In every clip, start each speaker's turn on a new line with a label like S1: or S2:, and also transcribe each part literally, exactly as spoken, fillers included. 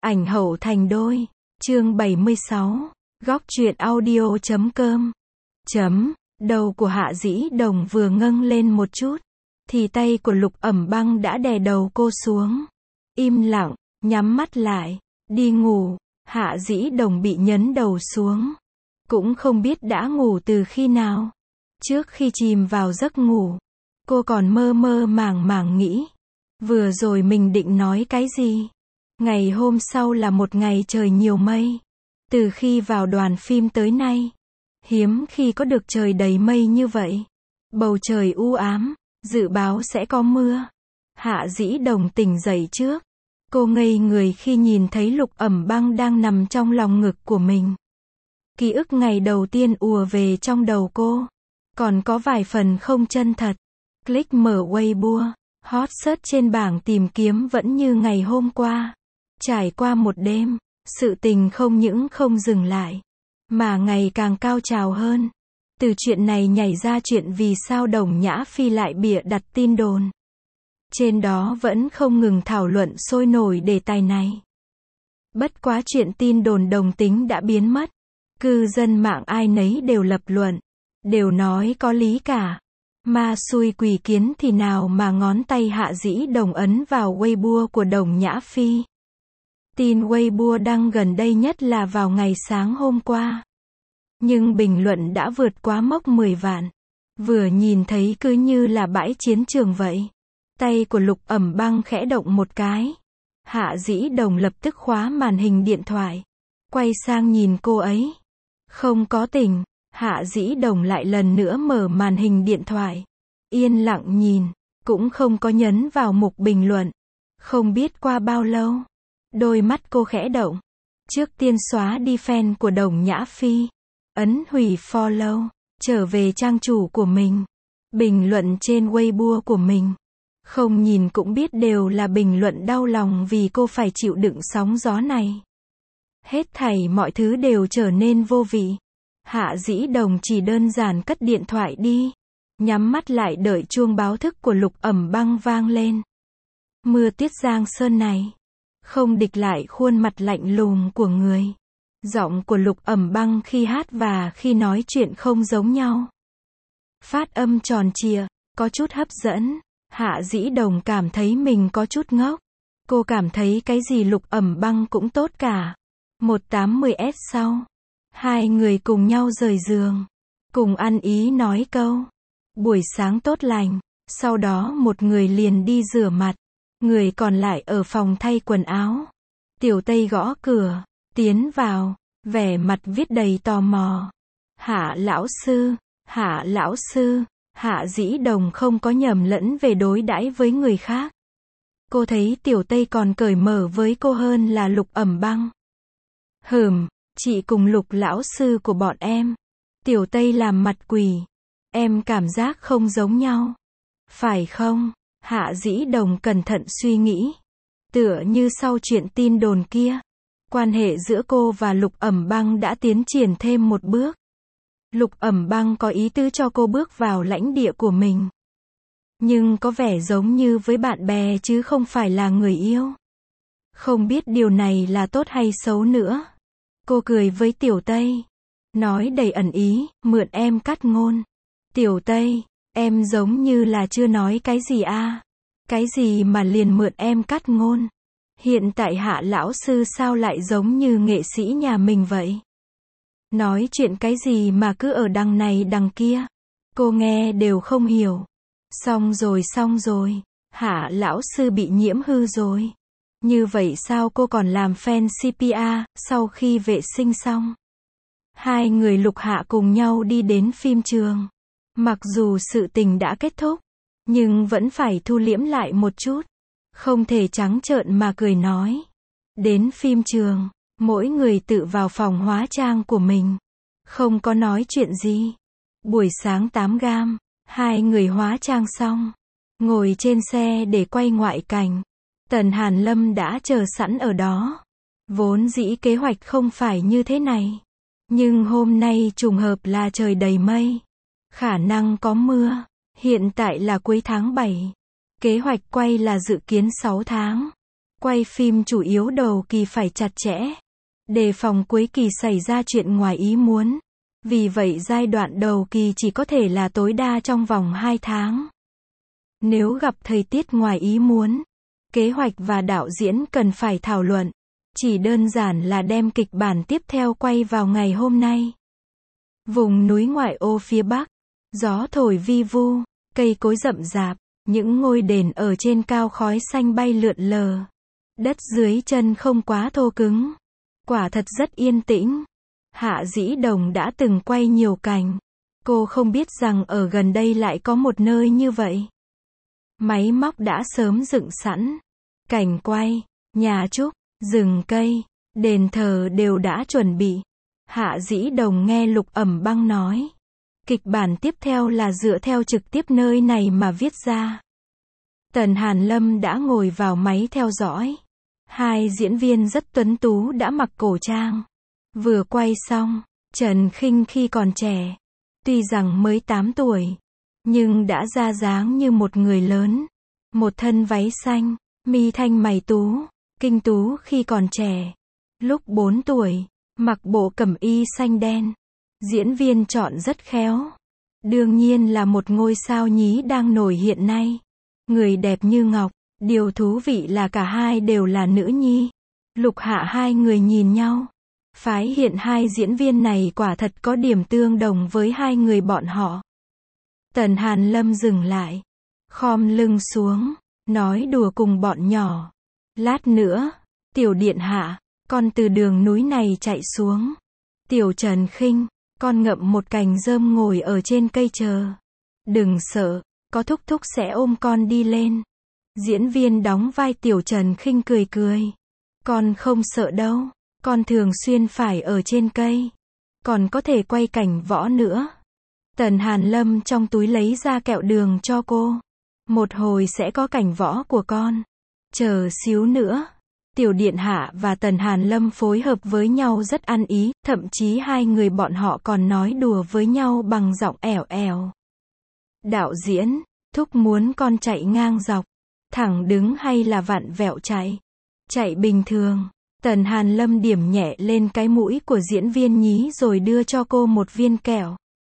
S1: Ảnh hậu thành đôi. Chương bảy mươi sáu. Góc truyện audio chấm com. Chấm. Đầu của Hạ Dĩ Đồng vừa ngâng lên một chút, thì tay của Lục Ẩm Băng đã đè đầu cô xuống. Im lặng, nhắm mắt lại, đi ngủ. Hạ Dĩ Đồng bị nhấn đầu xuống. Cũng không biết đã ngủ từ khi nào. Trước khi chìm vào giấc ngủ, cô còn mơ mơ màng màng nghĩ, vừa rồi mình định nói cái gì. Ngày hôm sau là một ngày trời nhiều mây. Từ khi vào đoàn phim tới nay, hiếm khi có được trời đầy mây như vậy. Bầu trời u ám, dự báo sẽ có mưa. Hạ Dĩ Đồng tỉnh dậy trước. Cô ngây người khi nhìn thấy Lục Ẩm Băng đang nằm trong lòng ngực của mình. Ký ức ngày đầu tiên ùa về trong đầu cô. Còn có vài phần không chân thật. Click mở Weibo. Hot search trên bảng tìm kiếm vẫn như ngày hôm qua. Trải qua một đêm, sự tình không những không dừng lại, mà ngày càng cao trào hơn. Từ chuyện này nhảy ra chuyện vì sao Đồng Nhã Phi lại bịa đặt tin đồn. Trên đó vẫn không ngừng thảo luận sôi nổi đề tài này. Bất quá chuyện tin đồn đồng tính đã biến mất. Cư dân mạng ai nấy đều lập luận, đều nói có lý cả. Ma xui quỷ kiến thì nào mà ngón tay Hạ Dĩ Đồng ấn vào Weibo của Đồng Nhã Phi. Tin Weibo đăng gần đây nhất là vào ngày sáng hôm qua. Nhưng bình luận đã vượt quá mốc mười vạn. Vừa nhìn thấy cứ như là bãi chiến trường vậy. Tay của Lục Ẩm Băng khẽ động một cái. Hạ Dĩ Đồng lập tức khóa màn hình điện thoại. Quay sang nhìn cô ấy. Không có tỉnh. Hạ Dĩ Đồng lại lần nữa mở màn hình điện thoại. Yên lặng nhìn. Cũng không có nhấn vào mục bình luận. Không biết qua bao lâu, đôi mắt cô khẽ động. Trước tiên xóa đi fan của Đồng Nhã Phi. Ấn hủy follow. Trở về trang chủ của mình. Bình luận trên Weibo của mình. Không nhìn cũng biết đều là bình luận đau lòng vì cô phải chịu đựng sóng gió này. Hết thảy mọi thứ đều trở nên vô vị. Hạ Dĩ Đồng chỉ đơn giản cất điện thoại đi. Nhắm mắt lại đợi chuông báo thức của Lục Ẩm Băng vang lên. Mưa tuyết Giang Sơn này không địch lại khuôn mặt lạnh lùng của người. Giọng của Lục Ẩm Băng khi hát và khi nói chuyện không giống nhau. Phát âm tròn trịa, có chút hấp dẫn. Hạ Dĩ Đồng cảm thấy mình có chút ngốc. Cô cảm thấy cái gì Lục Ẩm Băng cũng tốt cả. một tám mươi S sau, hai người cùng nhau rời giường, cùng ăn ý nói câu buổi sáng tốt lành. Sau đó một người liền đi rửa mặt, người còn lại ở phòng thay quần áo. Tiểu Tây gõ cửa, tiến vào, vẻ mặt viết đầy tò mò. Hạ lão sư, Hạ lão sư. Hạ Dĩ Đồng không có nhầm lẫn về đối đãi với người khác. Cô thấy Tiểu Tây còn cởi mở với cô hơn là Lục Ẩm Băng. Hừm, chị cùng Lục lão sư của bọn em. Tiểu Tây làm mặt quỷ. Em cảm giác không giống nhau. Phải không? Hạ Dĩ Đồng cẩn thận suy nghĩ. Tựa như sau chuyện tin đồn kia, quan hệ giữa cô và Lục Ẩm Băng đã tiến triển thêm một bước. Lục Ẩm Băng có ý tứ cho cô bước vào lãnh địa của mình. Nhưng có vẻ giống như với bạn bè chứ không phải là người yêu. Không biết điều này là tốt hay xấu nữa. Cô cười với Tiểu Tây. Nói đầy ẩn ý, mượn em cắt ngôn. Tiểu Tây, em giống như là chưa nói cái gì a? Cái gì mà liền mượn em cắt ngôn? Hiện tại Hạ lão sư sao lại giống như nghệ sĩ nhà mình vậy? Nói chuyện cái gì mà cứ ở đằng này đằng kia. Cô nghe đều không hiểu. Xong rồi xong rồi. Hạ lão sư bị nhiễm hư rồi. Như vậy sao cô còn làm fan xê pê a, sau khi vệ sinh xong. Hai người Lục Hạ cùng nhau đi đến phim trường. Mặc dù sự tình đã kết thúc, nhưng vẫn phải thu liễm lại một chút. Không thể trắng trợn mà cười nói. Đến phim trường, mỗi người tự vào phòng hóa trang của mình. Không có nói chuyện gì. Buổi sáng tám gam, hai người hóa trang xong. Ngồi trên xe để quay ngoại cảnh. Tần Hàn Lâm đã chờ sẵn ở đó. Vốn dĩ kế hoạch không phải như thế này. Nhưng hôm nay trùng hợp là trời đầy mây. Khả năng có mưa. Hiện tại là cuối tháng bảy. Kế hoạch quay là dự kiến sáu tháng. Quay phim chủ yếu đầu kỳ phải chặt chẽ, đề phòng cuối kỳ xảy ra chuyện ngoài ý muốn. Vì vậy giai đoạn đầu kỳ chỉ có thể là tối đa trong vòng hai tháng. Nếu gặp thời tiết ngoài ý muốn, kế hoạch và đạo diễn cần phải thảo luận. Chỉ đơn giản là đem kịch bản tiếp theo quay vào ngày hôm nay. Vùng núi ngoại ô phía Bắc, gió thổi vi vu, cây cối rậm rạp, những ngôi đền ở trên cao khói xanh bay lượn lờ. Đất dưới chân không quá thô cứng. Quả thật rất yên tĩnh. Hạ Dĩ Đồng đã từng quay nhiều cảnh. Cô không biết rằng ở gần đây lại có một nơi như vậy. Máy móc đã sớm dựng sẵn. Cảnh quay, nhà trúc, rừng cây, đền thờ đều đã chuẩn bị. Hạ Dĩ Đồng nghe Lục Ẩm Băng nói. Kịch bản tiếp theo là dựa theo trực tiếp nơi này mà viết ra. Tần Hàn Lâm đã ngồi vào máy theo dõi. Hai diễn viên rất tuấn tú đã mặc cổ trang. Vừa quay xong, Trần Khinh khi còn trẻ. Tuy rằng mới tám tuổi, nhưng đã ra dáng như một người lớn. Một thân váy xanh, mi thanh mày tú, kinh tú khi còn trẻ. Lúc bốn tuổi, mặc bộ cẩm y xanh đen. Diễn viên chọn rất khéo. Đương nhiên là một ngôi sao nhí đang nổi hiện nay. Người đẹp như ngọc. Điều thú vị là cả hai đều là nữ nhi. Lục Hạ hai người nhìn nhau. Phái hiện hai diễn viên này quả thật có điểm tương đồng với hai người bọn họ. Tần Hàn Lâm dừng lại. Khom lưng xuống. Nói đùa cùng bọn nhỏ. Lát nữa, Tiểu Điện Hạ, con từ đường núi này chạy xuống. Tiểu Trần Khinh, con ngậm một cành rơm ngồi ở trên cây chờ. Đừng sợ, có thúc thúc sẽ ôm con đi lên. Diễn viên đóng vai Tiểu Trần Khinh cười cười. Con không sợ đâu, con thường xuyên phải ở trên cây. Còn có thể quay cảnh võ nữa. Tần Hàn Lâm trong túi lấy ra kẹo đường cho cô. Một hồi sẽ có cảnh võ của con. Chờ xíu nữa. Tiểu Điện Hạ và Tần Hàn Lâm phối hợp với nhau rất ăn ý, thậm chí hai người bọn họ còn nói đùa với nhau bằng giọng ẻo ẻo. Đạo diễn, thúc muốn con chạy ngang dọc, thẳng đứng hay là vặn vẹo chạy? Chạy bình thường. Tần Hàn Lâm điểm nhẹ lên cái mũi của diễn viên nhí rồi đưa cho cô một viên kẹo.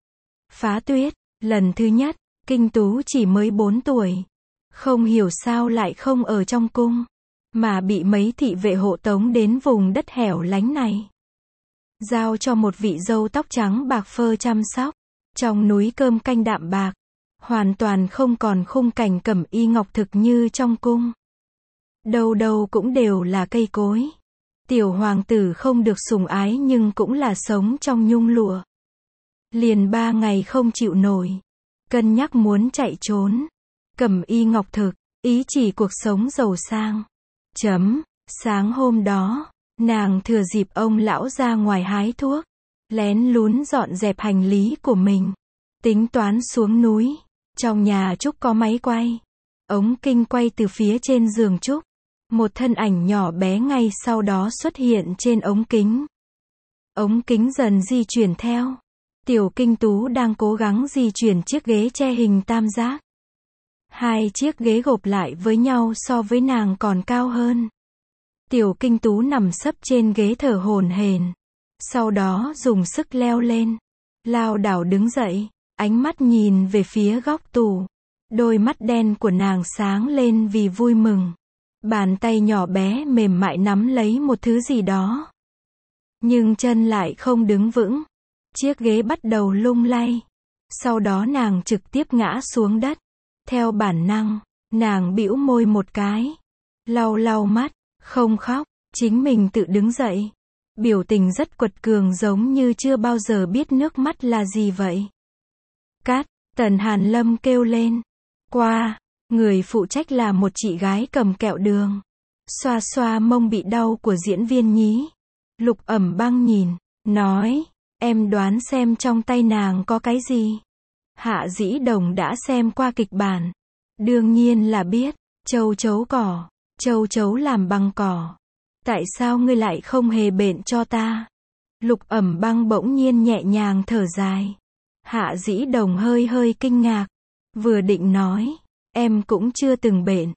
S1: Phá Tuyết, lần thứ nhất, Kinh Tú chỉ mới bốn tuổi. Không hiểu sao lại không ở trong cung, mà bị mấy thị vệ hộ tống đến vùng đất hẻo lánh này. Giao cho một vị dâu tóc trắng bạc phơ chăm sóc. Trong núi cơm canh đạm bạc. Hoàn toàn không còn khung cảnh cẩm y ngọc thực như trong cung. Đâu đâu cũng đều là cây cối. Tiểu hoàng tử không được sủng ái nhưng cũng là sống trong nhung lụa. Liền ba ngày không chịu nổi. Cân nhắc muốn chạy trốn. Cẩm y ngọc thực, ý chỉ cuộc sống giàu sang. Chấm, sáng hôm đó, nàng thừa dịp ông lão ra ngoài hái thuốc. Lén lún dọn dẹp hành lý của mình. Tính toán xuống núi. Trong nhà Trúc có máy quay. Ống kinh quay từ phía trên giường Trúc. Một thân ảnh nhỏ bé ngay sau đó xuất hiện trên ống kính. Ống kính dần di chuyển theo. Tiểu Kinh Tú đang cố gắng di chuyển chiếc ghế che hình tam giác. Hai chiếc ghế gộp lại với nhau so với nàng còn cao hơn. Tiểu Kinh Tú nằm sấp trên ghế thở hổn hển. Sau đó dùng sức leo lên. Lao đảo đứng dậy. Ánh mắt nhìn về phía góc tủ. Đôi mắt đen của nàng sáng lên vì vui mừng. Bàn tay nhỏ bé mềm mại nắm lấy một thứ gì đó. Nhưng chân lại không đứng vững. Chiếc ghế bắt đầu lung lay. Sau đó nàng trực tiếp ngã xuống đất. Theo bản năng, nàng bĩu môi một cái. Lau lau mắt, không khóc, chính mình tự đứng dậy. Biểu tình rất quật cường giống như chưa bao giờ biết nước mắt là gì vậy. Cát, Tần Hàn Lâm kêu lên. Qua, người phụ trách là một chị gái cầm kẹo đường. Xoa xoa mông bị đau của diễn viên nhí. Lục Ẩm Băng nhìn, nói, em đoán xem trong tay nàng có cái gì. Hạ Dĩ Đồng đã xem qua kịch bản. Đương nhiên là biết, châu chấu cỏ, châu chấu làm bằng cỏ. Tại sao ngươi lại không hề bện cho ta? Lục Ẩm Băng bỗng nhiên nhẹ nhàng thở dài. Hạ Dĩ Đồng hơi hơi kinh ngạc. Vừa định nói, em cũng chưa từng bện.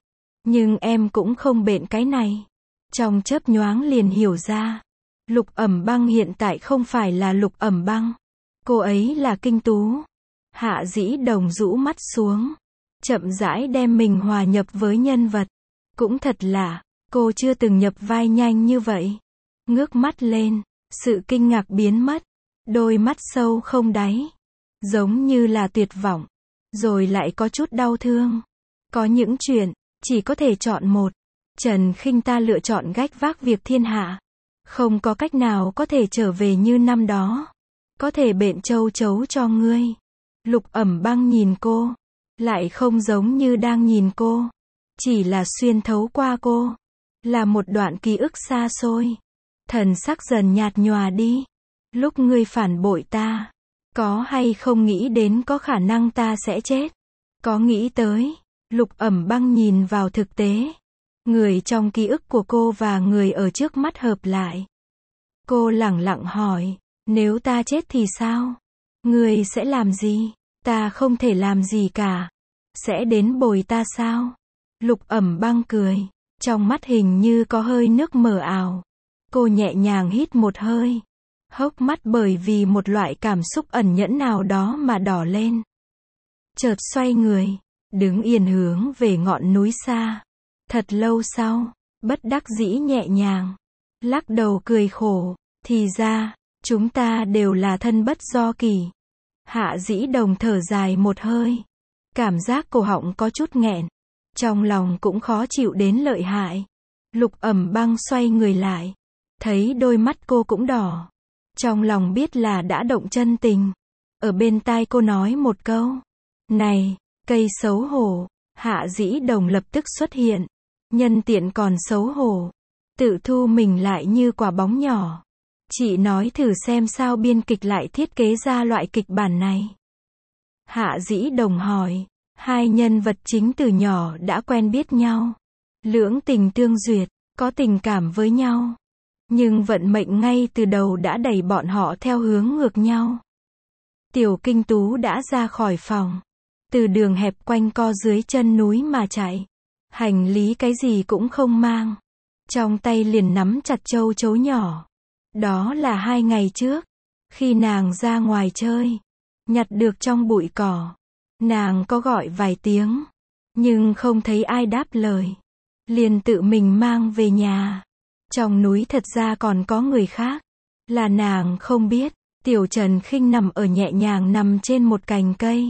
S1: Nhưng em cũng không bện cái này. Trong chớp nhoáng liền hiểu ra. Lục Ẩm Băng hiện tại không phải là Lục Ẩm Băng. Cô ấy là Kinh Tú. Hạ Dĩ Đồng rũ mắt xuống. Chậm rãi đem mình hòa nhập với nhân vật. Cũng thật lạ, cô chưa từng nhập vai nhanh như vậy. Ngước mắt lên, sự kinh ngạc biến mất. Đôi mắt sâu không đáy. Giống như là tuyệt vọng. Rồi lại có chút đau thương. Có những chuyện, chỉ có thể chọn một. Trần Khinh ta lựa chọn gánh vác việc thiên hạ. Không có cách nào có thể trở về như năm đó. Có thể bện châu chấu cho ngươi. Lục Ẩm Băng nhìn cô. Lại không giống như đang nhìn cô. Chỉ là xuyên thấu qua cô. Là một đoạn ký ức xa xôi. Thần sắc dần nhạt nhòa đi. Lúc ngươi phản bội ta. Có hay không nghĩ đến có khả năng ta sẽ chết? Có nghĩ tới. Lục Ẩm Băng nhìn vào thực tế. Người trong ký ức của cô và người ở trước mắt hợp lại. Cô lẳng lặng hỏi. Nếu ta chết thì sao? Ngươi sẽ làm gì? Ta không thể làm gì cả. Sẽ đến bồi ta sao? Lục Ẩm Băng cười. Trong mắt hình như có hơi nước mờ ảo. Cô nhẹ nhàng hít một hơi. Hốc mắt bởi vì một loại cảm xúc ẩn nhẫn nào đó mà đỏ lên. Chợt xoay người. Đứng yên hướng về ngọn núi xa. Thật lâu sau. Bất đắc dĩ nhẹ nhàng. Lắc đầu cười khổ. Thì ra, chúng ta đều là thân bất do kỳ. Hạ Dĩ Đồng thở dài một hơi. Cảm giác cổ họng có chút nghẹn. Trong lòng cũng khó chịu đến lợi hại. Lục Ẩm Băng xoay người lại. Thấy đôi mắt cô cũng đỏ. Trong lòng biết là đã động chân tình. Ở bên tai cô nói một câu. Này, cây xấu hổ. Hạ Dĩ Đồng lập tức xuất hiện. Nhân tiện còn xấu hổ. Tự thu mình lại như quả bóng nhỏ. Chị nói thử xem sao biên kịch lại thiết kế ra loại kịch bản này. Hạ Dĩ Đồng hỏi. Hai nhân vật chính từ nhỏ đã quen biết nhau. Lưỡng tình tương duyệt, có tình cảm với nhau. Nhưng vận mệnh ngay từ đầu đã đẩy bọn họ theo hướng ngược nhau. Tiểu Kinh Tú đã ra khỏi phòng. Từ đường hẹp quanh co dưới chân núi mà chạy. Hành lý cái gì cũng không mang. Trong tay liền nắm chặt châu chấu nhỏ. Đó là hai ngày trước. Khi nàng ra ngoài chơi. Nhặt được trong bụi cỏ. Nàng có gọi vài tiếng. Nhưng không thấy ai đáp lời. Liền tự mình mang về nhà. Trong núi thật ra còn có người khác. Là nàng không biết. Tiểu Trần Khinh nằm ở nhẹ nhàng nằm trên một cành cây.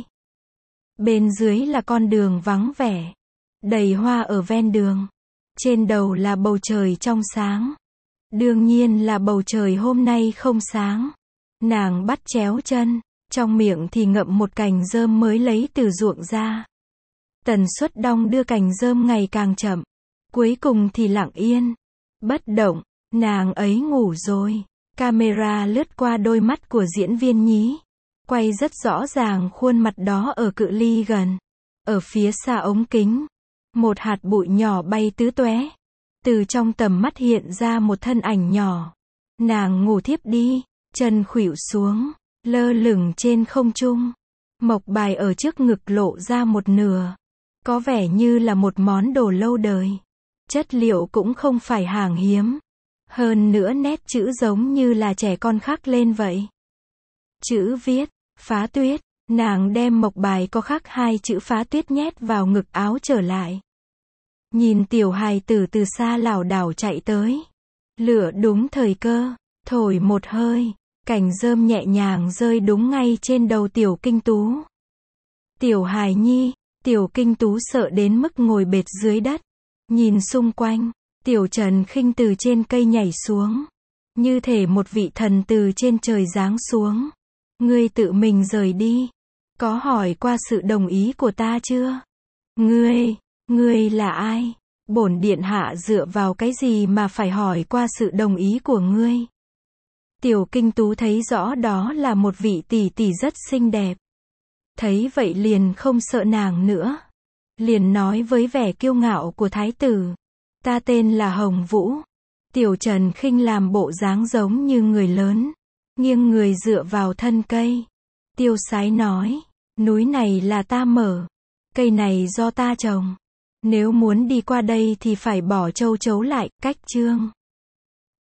S1: Bên dưới là con đường vắng vẻ. Đầy hoa ở ven đường. Trên đầu là bầu trời trong sáng. Đương nhiên là bầu trời hôm nay không sáng. Nàng bắt chéo chân. Trong miệng thì ngậm một cành rơm mới lấy từ ruộng ra. Tần suất đong đưa cành rơm ngày càng chậm. Cuối cùng thì lặng yên. Bất động. Nàng ấy ngủ rồi. Camera lướt qua đôi mắt của diễn viên nhí. Quay rất rõ ràng khuôn mặt đó ở cự ly gần. Ở phía xa ống kính. Một hạt bụi nhỏ bay tứ tóe. Từ trong tầm mắt hiện ra một thân ảnh nhỏ. Nàng ngủ thiếp đi. Chân khuỵu xuống. Lơ lửng trên không trung. Mộc bài ở trước ngực lộ ra một nửa. Có vẻ như là một món đồ lâu đời. Chất liệu cũng không phải hàng hiếm. Hơn nữa nét chữ giống như là trẻ con khắc lên vậy. Chữ viết, Phá Tuyết. Nàng đem mộc bài có khắc hai chữ Phá Tuyết nhét vào ngực áo trở lại. Nhìn tiểu hài tử từ xa lảo đảo chạy tới. Lửa đúng thời cơ. Thổi một hơi. Cành rơm nhẹ nhàng rơi đúng ngay trên đầu Tiểu Kinh Tú. Tiểu hài nhi. Tiểu Kinh Tú sợ đến mức ngồi bệt dưới đất. Nhìn xung quanh. Tiểu Trần Khinh từ trên cây nhảy xuống. Như thể một vị thần từ trên trời giáng xuống. Ngươi tự mình rời đi. Có hỏi qua sự đồng ý của ta chưa? Ngươi, ngươi là ai? Bổn điện hạ dựa vào cái gì mà phải hỏi qua sự đồng ý của ngươi? Tiểu Kinh Tú thấy rõ đó là một vị tỷ tỷ rất xinh đẹp. Thấy vậy liền không sợ nàng nữa. Liền nói với vẻ kiêu ngạo của thái tử. Ta tên là Hồng Vũ. Tiểu Trần Khinh làm bộ dáng giống như người lớn. Nghiêng người dựa vào thân cây. Tiêu sái nói. Núi này là ta mở. Cây này do ta trồng. Nếu muốn đi qua đây thì phải bỏ châu chấu lại, cách chương.